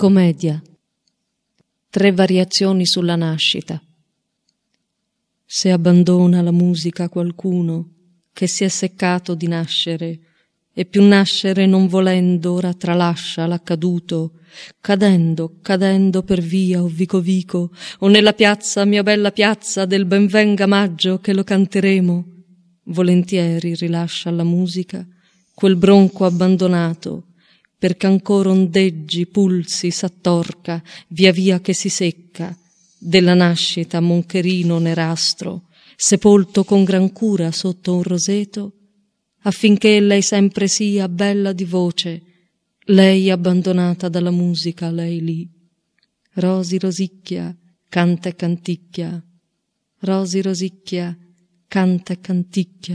Commedia. 3 variazioni sulla nascita. Se abbandona la musica qualcuno che si è seccato di nascere e più nascere non volendo ora tralascia l'accaduto, cadendo per via o vico vico o nella piazza, mia bella piazza del benvenga maggio che lo canteremo, volentieri rilascia alla musica quel bronco abbandonato, perché ancora ondeggi, pulsi, s'attorca, via via che si secca, della nascita moncherino nerastro, sepolto con gran cura sotto un roseto, affinché lei sempre sia bella di voce, lei abbandonata dalla musica, lei lì. Rosi rosicchia, canta e canticchia, Rosi rosicchia, canta e canticchia.